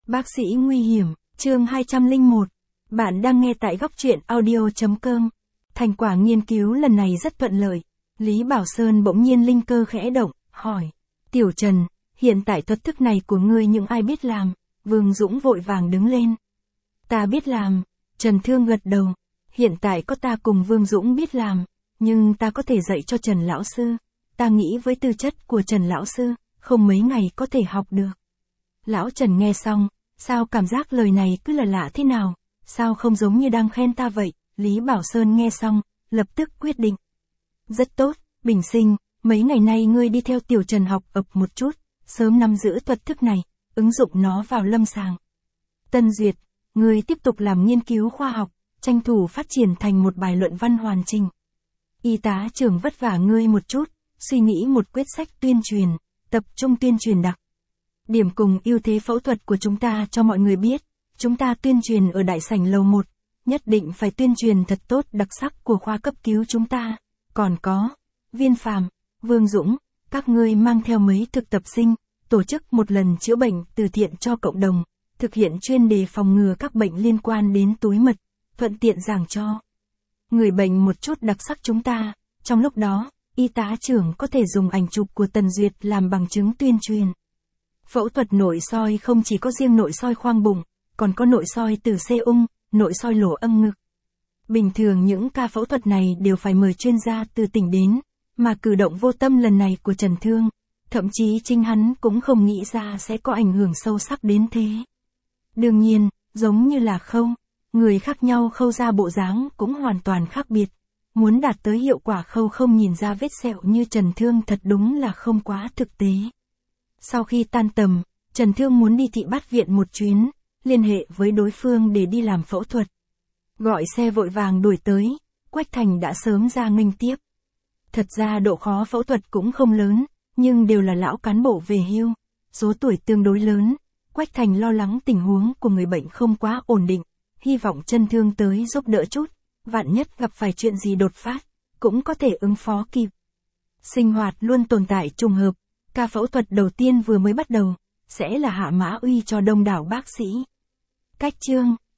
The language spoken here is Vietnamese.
Bác sĩ nguy hiểm, chương 201. Bạn đang nghe tại góc truyện audio.com. Thành quả nghiên cứu lần này rất thuận lợi. Lý Bảo Sơn bỗng nhiên linh cơ khẽ động, hỏi. Tiểu Trần, hiện tại thuật thức này của ngươi những ai biết làm? Vương Dũng vội vàng đứng lên. Ta biết làm. Trần Thương gật đầu. Hiện tại có ta cùng Vương Dũng biết làm, nhưng ta có thể dạy cho Trần Lão Sư. Ta nghĩ với tư chất của Trần Lão Sư, không mấy ngày có thể học được. Lão Trần nghe xong, sao cảm giác lời này cứ là lạ thế nào, sao không giống như đang khen ta vậy? Lý Bảo Sơn nghe xong, lập tức quyết định. Rất tốt, Bình Sinh, mấy ngày nay ngươi đi theo Tiểu Trần học ập một chút, sớm nắm giữ thuật thức này, ứng dụng nó vào lâm sàng. Tân Duyệt, ngươi tiếp tục làm nghiên cứu khoa học, tranh thủ phát triển thành một bài luận văn hoàn chỉnh. Y tá trưởng vất vả ngươi một chút, suy nghĩ một quyết sách tuyên truyền, tập trung tuyên truyền đặc điểm cùng ưu thế phẫu thuật của chúng ta cho mọi người biết. Chúng ta tuyên truyền ở đại sảnh lầu 1, nhất định phải tuyên truyền thật tốt đặc sắc của khoa cấp cứu chúng ta. Còn có, Viên Phàm, Vương Dũng, các ngươi mang theo mấy thực tập sinh, tổ chức một lần chữa bệnh từ thiện cho cộng đồng, thực hiện chuyên đề phòng ngừa các bệnh liên quan đến túi mật, thuận tiện giảng cho người bệnh một chút đặc sắc chúng ta. Trong lúc đó, y tá trưởng có thể dùng ảnh chụp của Tần Duyệt làm bằng chứng tuyên truyền. Phẫu thuật nội soi không chỉ có riêng nội soi khoang bụng, còn có nội soi tử xê ung, nội soi lỗ âm ngực. Bình thường những ca phẫu thuật này đều phải mời chuyên gia từ tỉnh đến, mà cử động vô tâm lần này của Trần Thương, thậm chí chính hắn cũng không nghĩ ra sẽ có ảnh hưởng sâu sắc đến thế. Đương nhiên, giống như là khâu, người khác nhau khâu ra bộ dáng cũng hoàn toàn khác biệt. Muốn đạt tới hiệu quả khâu không nhìn ra vết sẹo như Trần Thương thật đúng là không quá thực tế. Sau khi tan tầm, Trần Thương muốn đi thị bát viện một chuyến, liên hệ với đối phương để đi làm phẫu thuật. Gọi xe vội vàng đuổi tới, Quách Thành đã sớm ra nghênh tiếp. Thật ra độ khó phẫu thuật cũng không lớn, nhưng đều là lão cán bộ về hưu, số tuổi tương đối lớn. Quách Thành lo lắng tình huống của người bệnh không quá ổn định, hy vọng Trần Thương tới giúp đỡ chút, vạn nhất gặp phải chuyện gì đột phát, cũng có thể ứng phó kịp. Sinh hoạt luôn tồn tại trùng hợp. Ca phẫu thuật đầu tiên vừa mới bắt đầu, sẽ là hạ mã uy cho đông đảo bác sĩ. Cách chương,